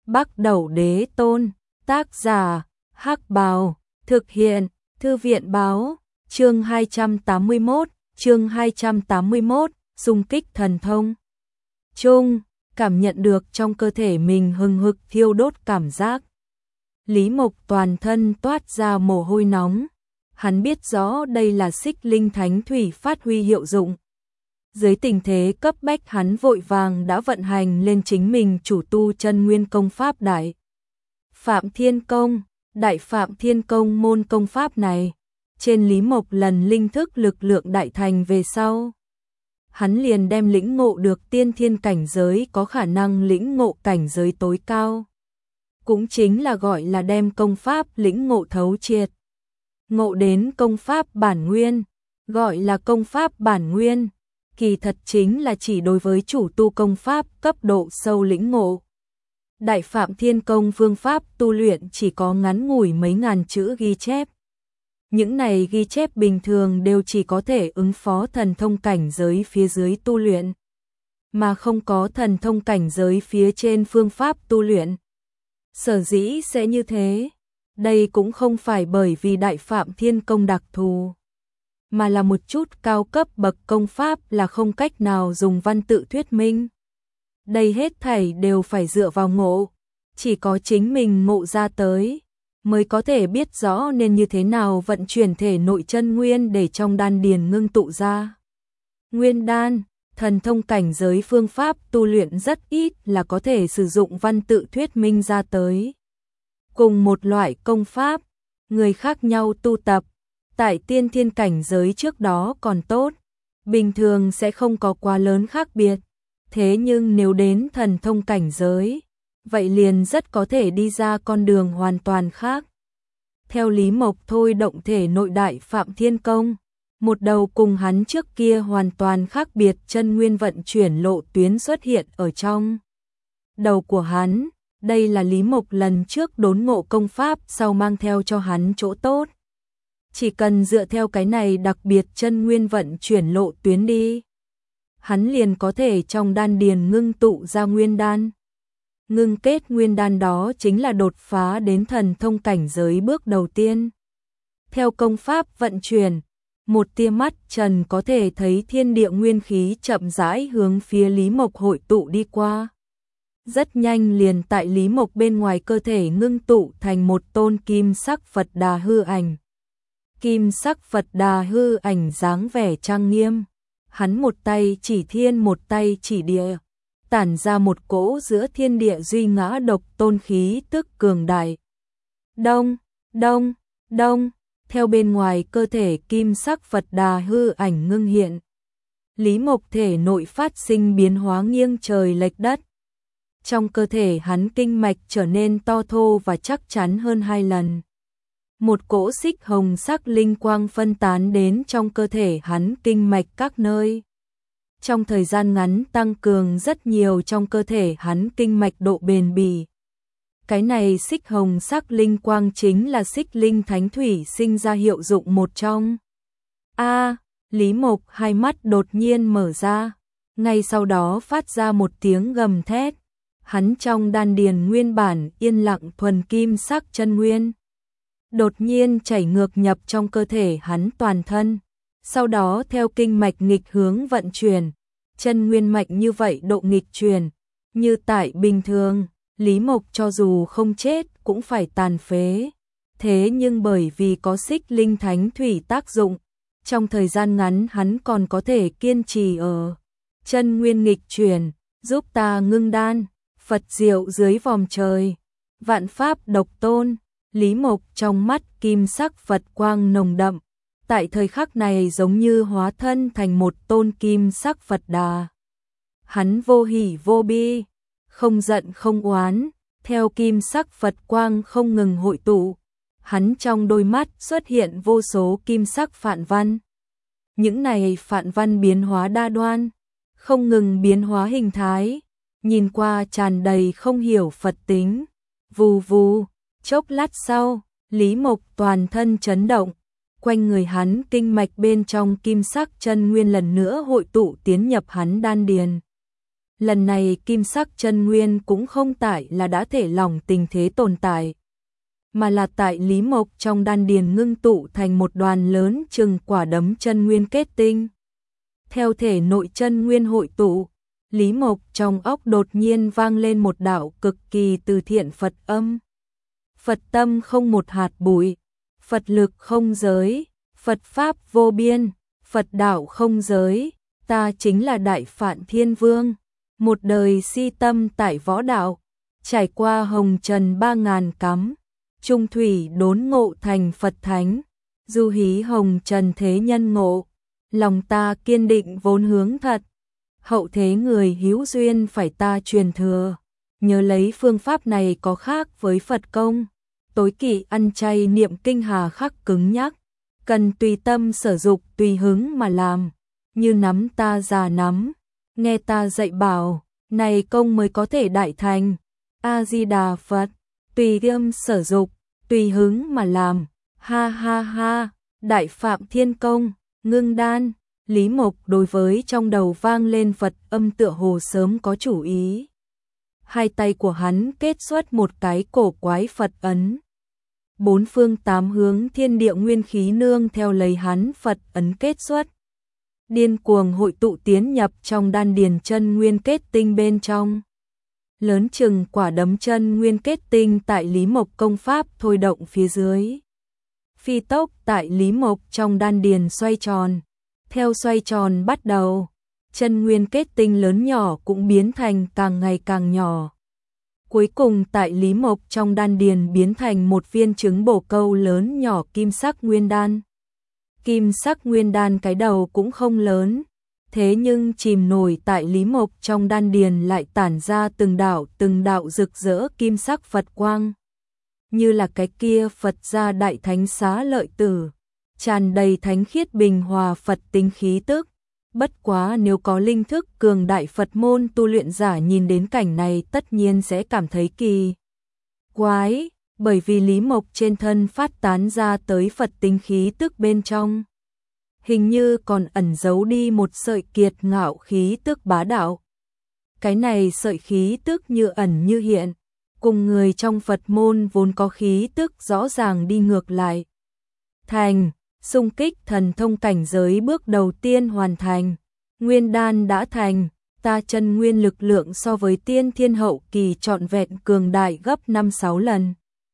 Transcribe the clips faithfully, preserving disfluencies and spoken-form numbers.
Bắc Đẩu Đế Tôn, tác giả, Hắc Bào, thực hiện, Thư viện Báo, chương hai trăm tám mươi mốt, chương hai trăm tám mươi mốt, xung kích thần thông. Trung, cảm nhận được trong cơ thể mình hừng hực thiêu đốt cảm giác. Lý Mộc toàn thân toát ra mồ hôi nóng, hắn biết rõ đây là Xích Linh Thánh Thủy phát huy hiệu dụng. Dưới tình thế cấp bách hắn vội vàng đã vận hành lên chính mình chủ tu chân nguyên công pháp Đại Phạm Thiên Công. Đại Phạm Thiên Công môn công pháp này, trên Lý Mộc lần linh thức lực lượng đại thành về sau, hắn liền đem lĩnh ngộ được tiên thiên cảnh giới có khả năng lĩnh ngộ cảnh giới tối cao. Cũng chính là gọi là đem công pháp lĩnh ngộ thấu triệt. Ngộ đến công pháp bản nguyên, gọi là công pháp bản nguyên, kỳ thật chính là chỉ đối với chủ tu công pháp cấp độ sâu lĩnh ngộ. Đại Phạm Thiên Công phương pháp tu luyện chỉ có ngắn ngủi mấy ngàn chữ ghi chép. Những này ghi chép bình thường đều chỉ có thể ứng phó thần thông cảnh giới phía dưới tu luyện, mà không có thần thông cảnh giới phía trên phương pháp tu luyện. Sở dĩ sẽ như thế, đây cũng không phải bởi vì Đại Phạm Thiên Công đặc thù, mà là một chút cao cấp bậc công pháp là không cách nào dùng văn tự thuyết minh. Đây hết thảy đều phải dựa vào ngộ, chỉ có chính mình ngộ ra tới, mới có thể biết rõ nên như thế nào vận chuyển thể nội chân nguyên để trong đan điền ngưng tụ ra. Nguyên đan, thần thông cảnh giới phương pháp tu luyện rất ít là có thể sử dụng văn tự thuyết minh ra tới. Cùng một loại công pháp, người khác nhau tu tập, tại tiên thiên cảnh giới trước đó còn tốt, bình thường sẽ không có quá lớn khác biệt. Thế nhưng nếu đến thần thông cảnh giới, vậy liền rất có thể đi ra con đường hoàn toàn khác. Theo Lý Mộc thôi động thể nội Đại Phạm Thiên Công, một đầu cùng hắn trước kia hoàn toàn khác biệt chân nguyên vận chuyển lộ tuyến xuất hiện ở trong đầu của hắn. Đây là Lý Mộc lần trước đốn ngộ công pháp sau mang theo cho hắn chỗ tốt. Chỉ cần dựa theo cái này đặc biệt chân nguyên vận chuyển lộ tuyến đi, hắn liền có thể trong đan điền ngưng tụ ra nguyên đan. Ngưng kết nguyên đan đó chính là đột phá đến thần thông cảnh giới bước đầu tiên. Theo công pháp vận chuyển, một tia mắt trần có thể thấy thiên địa nguyên khí chậm rãi hướng phía Lý Mộc hội tụ đi qua. Rất nhanh liền tại Lý Mộc bên ngoài cơ thể ngưng tụ thành một tôn kim sắc Phật Đà hư ảnh. Kim sắc Phật Đà hư ảnh dáng vẻ trang nghiêm. Hắn một tay chỉ thiên một tay chỉ địa, tản ra một cỗ giữa thiên địa duy ngã độc tôn khí tức cường đại. Đông, đông, đông, theo bên ngoài cơ thể kim sắc Phật Đà hư ảnh ngưng hiện. Lý Mộc thể nội phát sinh biến hóa nghiêng trời lệch đất. Trong cơ thể hắn kinh mạch trở nên to thô và chắc chắn hơn hai lần. Một cỗ xích hồng sắc linh quang phân tán đến trong cơ thể hắn kinh mạch các nơi. Trong thời gian ngắn tăng cường rất nhiều trong cơ thể hắn kinh mạch độ bền bỉ. Cái này xích hồng sắc linh quang chính là Xích Linh Thánh Thủy sinh ra hiệu dụng một trong. A, Lý Mộc hai mắt đột nhiên mở ra, ngay sau đó phát ra một tiếng gầm thét. Hắn trong đan điền nguyên bản yên lặng thuần kim sắc chân nguyên, đột nhiên chảy ngược nhập trong cơ thể hắn toàn thân, sau đó theo kinh mạch nghịch hướng vận chuyển, chân nguyên mạch như vậy độ nghịch chuyển, như tại bình thường, Lý Mộc cho dù không chết cũng phải tàn phế. Thế nhưng bởi vì có Xích Linh Thánh Thủy tác dụng, trong thời gian ngắn hắn còn có thể kiên trì ở chân nguyên nghịch chuyển, giúp ta ngưng đan. Phật diệu dưới vòm trời, vạn pháp độc tôn. Lý Mộc trong mắt kim sắc Phật quang nồng đậm, tại thời khắc này giống như hóa thân thành một tôn kim sắc Phật Đà. Hắn vô hỉ vô bi, không giận không oán, theo kim sắc Phật quang không ngừng hội tụ, hắn trong đôi mắt xuất hiện vô số kim sắc phạn văn. Những này phạn văn biến hóa đa đoan, không ngừng biến hóa hình thái, nhìn qua tràn đầy không hiểu Phật tính. Vù vù, chốc lát sau, Lý Mộc toàn thân chấn động, quanh người hắn kinh mạch bên trong kim sắc chân nguyên lần nữa hội tụ tiến nhập hắn đan điền. Lần này kim sắc chân nguyên cũng không tại là đã thể lỏng tình thế tồn tại, mà là tại Lý Mộc trong đan điền ngưng tụ thành một đoàn lớn chừng quả đấm chân nguyên kết tinh. Theo thể nội chân nguyên hội tụ, Lý Mộc trong óc đột nhiên vang lên một đạo cực kỳ từ thiện Phật âm. Phật tâm không một hạt bụi, Phật lực không giới, Phật pháp vô biên, Phật đạo không giới, ta chính là Đại Phạn Thiên Vương, một đời si tâm tại võ đạo, trải qua hồng trần ba ngàn cắm, trung thủy đốn ngộ thành Phật thánh, du hí hồng trần thế nhân ngộ, lòng ta kiên định vốn hướng thật, hậu thế người hữu duyên phải ta truyền thừa, nhớ lấy phương pháp này có khác với Phật công, tối kỵ ăn chay niệm kinh hà khắc cứng nhắc, cần tùy tâm sở dục tùy hứng mà làm, như nắm ta già nắm, nghe ta dạy bảo, này công mới có thể đại thành, A-di-đà Phật, tùy tâm sở dục, tùy hứng mà làm, ha ha ha, Đại Phạm Thiên Công, ngưng đan, Lý Mộc đối với trong đầu vang lên Phật âm tựa hồ sớm có chủ ý. Hai tay của hắn kết xuất một cái cổ quái Phật ấn. Bốn phương tám hướng thiên địa nguyên khí nương theo lấy hắn Phật ấn kết xuất. Điên cuồng hội tụ tiến nhập trong đan điền chân nguyên kết tinh bên trong. Lớn chừng quả đấm chân nguyên kết tinh tại Lý Mộc công pháp thôi động phía dưới. Phi tốc tại Lý Mộc trong đan điền xoay tròn. Theo xoay tròn bắt đầu, chân nguyên kết tinh lớn nhỏ cũng biến thành càng ngày càng nhỏ. Cuối cùng tại Lý Mộc trong đan điền biến thành một viên trứng bổ câu lớn nhỏ kim sắc nguyên đan. Kim sắc nguyên đan cái đầu cũng không lớn, thế nhưng chìm nổi tại Lý Mộc trong đan điền lại tản ra từng đạo từng đạo rực rỡ kim sắc Phật quang. Như là cái kia Phật gia đại thánh xá lợi tử, tràn đầy thánh khiết bình hòa Phật tính khí tức. Bất quá nếu có linh thức cường đại Phật môn tu luyện giả nhìn đến cảnh này tất nhiên sẽ cảm thấy kỳ quái, bởi vì Lý Mộc trên thân phát tán ra tới Phật tính khí tức bên trong. Hình như còn ẩn giấu đi một sợi kiệt ngạo khí tức bá đạo. Cái này sợi khí tức như ẩn như hiện, cùng người trong Phật môn vốn có khí tức rõ ràng đi ngược lại. Thành, xung kích thần thông cảnh giới bước đầu tiên hoàn thành, nguyên đan đã thành, ta chân nguyên lực lượng so với tiên thiên hậu kỳ trọn vẹn cường đại gấp năm sáu lần.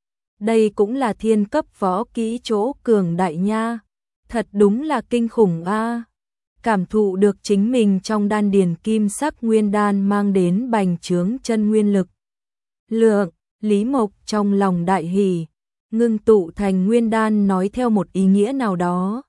Đây cũng là thiên cấp võ kỹ chỗ cường đại nha, thật đúng là kinh khủng a. Cảm thụ được chính mình trong đan điền kim sắc nguyên đan mang đến bành trướng chân nguyên lực lượng, Lý Mộc trong lòng đại hỉ, ngưng tụ thành nguyên đan nói theo một ý nghĩa nào đó.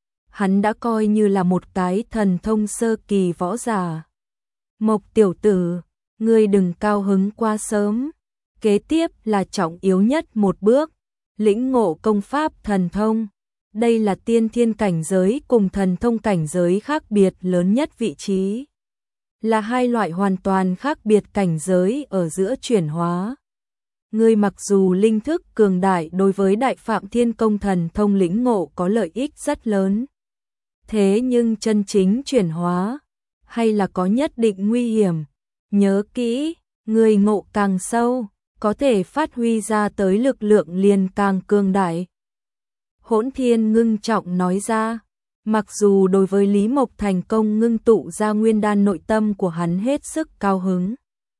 Hắn đã coi như là một cái thần thông sơ kỳ võ giả. Mộc tiểu tử, ngươi đừng cao hứng quá sớm. Kế tiếp là trọng yếu nhất một bước, lĩnh ngộ công pháp thần thông. Đây là tiên thiên cảnh giới cùng thần thông cảnh giới khác biệt lớn nhất vị trí. Là hai loại hoàn toàn khác biệt cảnh giới ở giữa chuyển hóa. Ngươi mặc dù linh thức cường đại đối với Đại Phạm Thiên Công thần thông lĩnh ngộ có lợi ích rất lớn. Thế nhưng chân chính chuyển hóa, hay là có nhất định nguy hiểm. Nhớ kỹ, người ngộ càng sâu, có thể phát huy ra tới lực lượng liền càng cường đại. Hỗn Thiên ngưng trọng nói ra, mặc dù đối với Lý Mộc thành công ngưng tụ ra nguyên đan nội tâm của hắn hết sức cao hứng.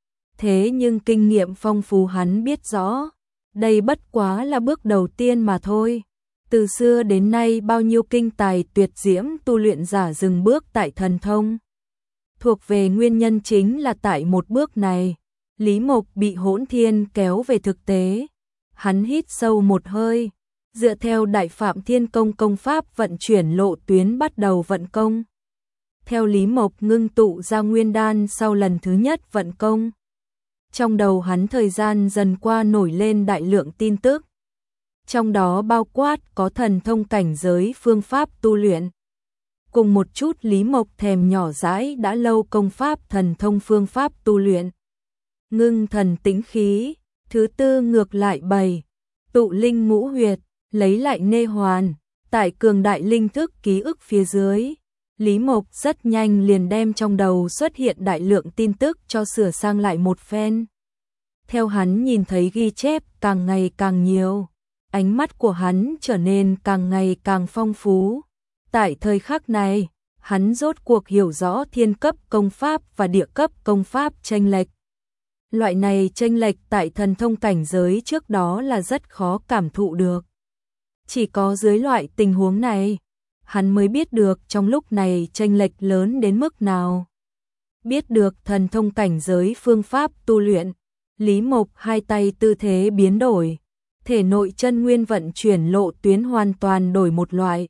Thế nhưng kinh nghiệm phong phú hắn biết rõ, đây bất quá là bước đầu tiên mà thôi. Từ xưa đến nay bao nhiêu kinh tài tuyệt diễm tu luyện giả dừng bước tại thần thông. Thuộc về nguyên nhân chính là tại một bước này, Lý Mộc bị Hỗn Thiên kéo về thực tế. Hắn hít sâu một hơi, dựa theo Đại Phạm Thiên Công công pháp vận chuyển lộ tuyến bắt đầu vận công. Theo Lý Mộc ngưng tụ ra nguyên đan sau lần thứ nhất vận công. Trong đầu hắn thời gian dần qua nổi lên đại lượng tin tức. Trong đó bao quát có thần thông cảnh giới phương pháp tu luyện. Cùng một chút Lý Mộc thèm nhỏ dãi đã lâu công pháp thần thông phương pháp tu luyện. Ngưng thần tĩnh khí, thứ tư ngược lại bày, tụ linh ngũ huyệt, lấy lại nê hoàn, tại cường đại linh thức ký ức phía dưới, Lý Mộc rất nhanh liền đem trong đầu xuất hiện đại lượng tin tức cho sửa sang lại một phen. Theo hắn nhìn thấy ghi chép càng ngày càng nhiều, ánh mắt của hắn trở nên càng ngày càng phong phú. Tại thời khắc này, hắn rốt cuộc hiểu rõ thiên cấp công pháp và địa cấp công pháp chênh lệch. Loại này chênh lệch tại thần thông cảnh giới trước đó là rất khó cảm thụ được. Chỉ có dưới loại tình huống này, hắn mới biết được trong lúc này chênh lệch lớn đến mức nào. Biết được thần thông cảnh giới phương pháp tu luyện, Lý Mộc hai tay tư thế biến đổi, thể nội chân nguyên vận chuyển lộ tuyến hoàn toàn đổi một loại.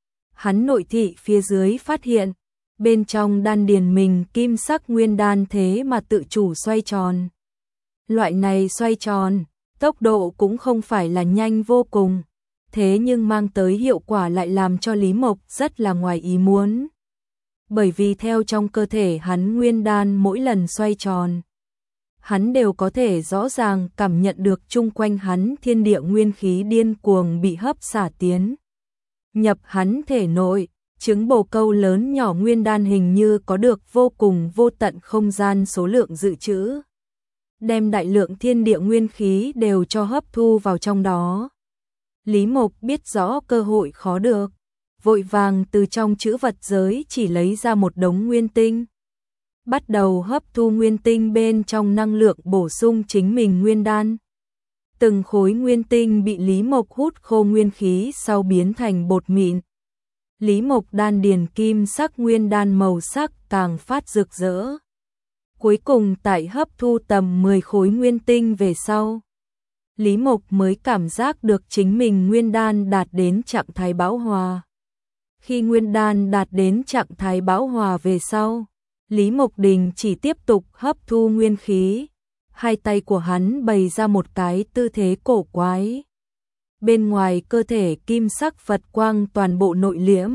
Hắn nội thị phía dưới phát hiện, bên trong đan điền mình kim sắc nguyên đan thế mà tự chủ xoay tròn. Loại này xoay tròn, tốc độ cũng không phải là nhanh vô cùng, thế nhưng mang tới hiệu quả lại làm cho Lý Mộc rất là ngoài ý muốn. Bởi vì theo trong cơ thể hắn nguyên đan mỗi lần xoay tròn, hắn đều có thể rõ ràng cảm nhận được chung quanh hắn thiên địa nguyên khí điên cuồng bị hấp xả tiến. Nhập hắn thể nội, trứng bồ câu lớn nhỏ nguyên đan hình như có được vô cùng vô tận không gian số lượng dự trữ. Đem đại lượng thiên địa nguyên khí đều cho hấp thu vào trong đó. Lý Mộc biết rõ cơ hội khó được, vội vàng từ trong trữ vật giới chỉ lấy ra một đống nguyên tinh. Bắt đầu hấp thu nguyên tinh bên trong năng lượng bổ sung chính mình nguyên đan. Từng khối nguyên tinh bị Lý Mộc hút khô nguyên khí sau biến thành bột mịn. Lý Mộc đan điền kim sắc nguyên đan màu sắc càng phát rực rỡ. Cuối cùng tại hấp thu tầm mười khối nguyên tinh về sau, Lý Mộc mới cảm giác được chính mình nguyên đan đạt đến trạng thái bão hòa. Khi nguyên đan đạt đến trạng thái bão hòa về sau, Lý Mộc Đình chỉ tiếp tục hấp thu nguyên khí. Hai tay của hắn bày ra một cái tư thế cổ quái. Bên ngoài cơ thể kim sắc Phật quang toàn bộ nội liễm.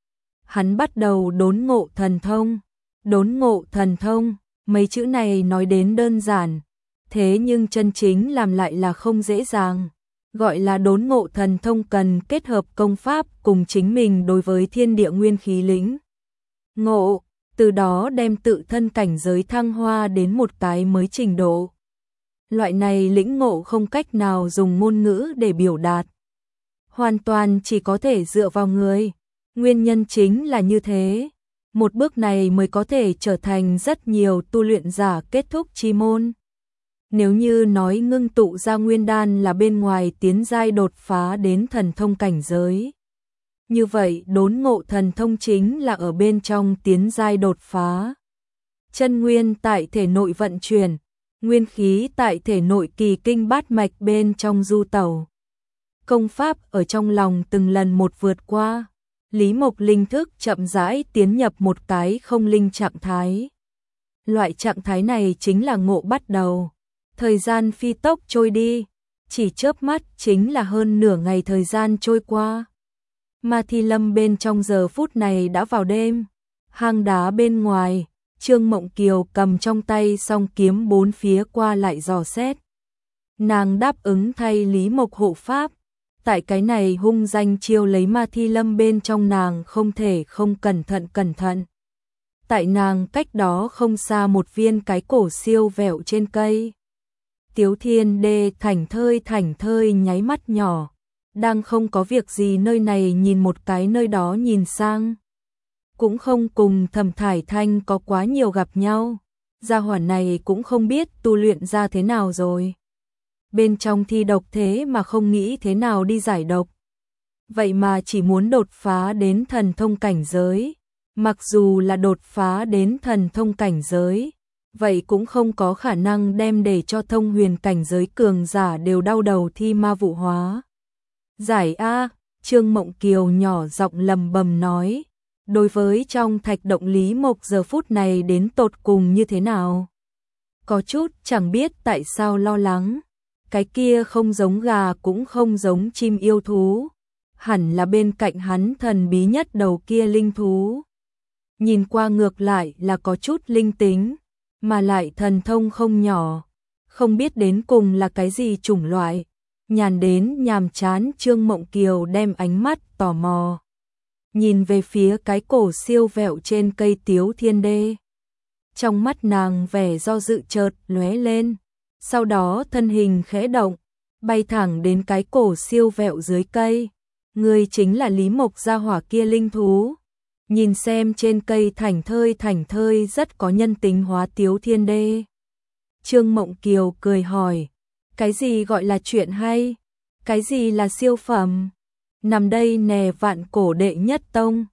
Hắn bắt đầu đốn ngộ thần thông. Đốn ngộ thần thông, mấy chữ này nói đến đơn giản, thế nhưng chân chính làm lại là không dễ dàng. Gọi là đốn ngộ thần thông cần kết hợp công pháp cùng chính mình đối với thiên địa nguyên khí lĩnh ngộ, từ đó đem tự thân cảnh giới thăng hoa đến một cái mới trình độ. Loại này lĩnh ngộ không cách nào dùng ngôn ngữ để biểu đạt, hoàn toàn chỉ có thể dựa vào người. Nguyên nhân chính là như thế, một bước này mới có thể trở thành rất nhiều tu luyện giả kết thúc chi môn. Nếu như nói ngưng tụ ra nguyên đan là bên ngoài tiến giai đột phá đến thần thông cảnh giới, như vậy đốn ngộ thần thông chính là ở bên trong tiến giai đột phá. Chân nguyên tại thể nội vận chuyển, nguyên khí tại thể nội kỳ kinh bát mạch bên trong du tẩu. Công pháp ở trong lòng từng lần một vượt qua, Lý Mộc linh thức chậm rãi tiến nhập một cái không linh trạng thái. Loại trạng thái này chính là ngộ bắt đầu. Thời gian phi tốc trôi đi, chỉ chớp mắt chính là hơn nửa ngày thời gian trôi qua. Ma Thi Lâm bên trong giờ phút này đã vào đêm. Hang đá bên ngoài, Trương Mộng Kiều cầm trong tay song kiếm bốn phía qua lại dò xét. Nàng đáp ứng thay Lý Mộc hộ pháp. Tại cái này hung danh chiêu lấy Ma Thi Lâm bên trong nàng không thể không cẩn thận cẩn thận. Tại nàng cách đó không xa một viên cái cổ siêu vẹo trên cây. Tiếu Thiên Đê thảnh thơi thảnh thơi nháy mắt nhỏ, đang không có việc gì nơi này nhìn một cái nơi đó nhìn sang. Cũng không cùng Thẩm Thải Thanh có quá nhiều gặp nhau, gia hỏa này cũng không biết tu luyện ra thế nào rồi. Bên trong thi độc thế mà không nghĩ thế nào đi giải độc. Vậy mà chỉ muốn đột phá đến thần thông cảnh giới, mặc dù là đột phá đến thần thông cảnh giới, vậy cũng không có khả năng đem để cho thông huyền cảnh giới cường giả đều đau đầu thi ma vụ hóa. Giải A, Trương Mộng Kiều nhỏ giọng lầm bầm nói, đối với trong thạch động Lý Mộc giờ phút này đến tột cùng như thế nào. Có chút chẳng biết tại sao lo lắng, cái kia không giống gà cũng không giống chim yêu thú, hẳn là bên cạnh hắn thần bí nhất đầu kia linh thú. Nhìn qua ngược lại là có chút linh tính, mà lại thần thông không nhỏ, không biết đến cùng là cái gì chủng loại. Nhàn đến nhàm chán Trương Mộng Kiều đem ánh mắt tò mò nhìn về phía cái cổ siêu vẹo trên cây Tiếu Thiên Đê. Trong mắt nàng vẻ do dự chợt lóe lên, sau đó thân hình khẽ động, bay thẳng đến cái cổ siêu vẹo dưới cây. Ngươi chính là Lý Mộc gia hỏa kia linh thú. Nhìn xem trên cây thảnh thơi thảnh thơi rất có nhân tính hóa Tiếu Thiên Đê. Trương Mộng Kiều cười hỏi, cái gì gọi là chuyện hay? Cái gì là siêu phẩm? Nằm đây nè vạn cổ đệ nhất tông,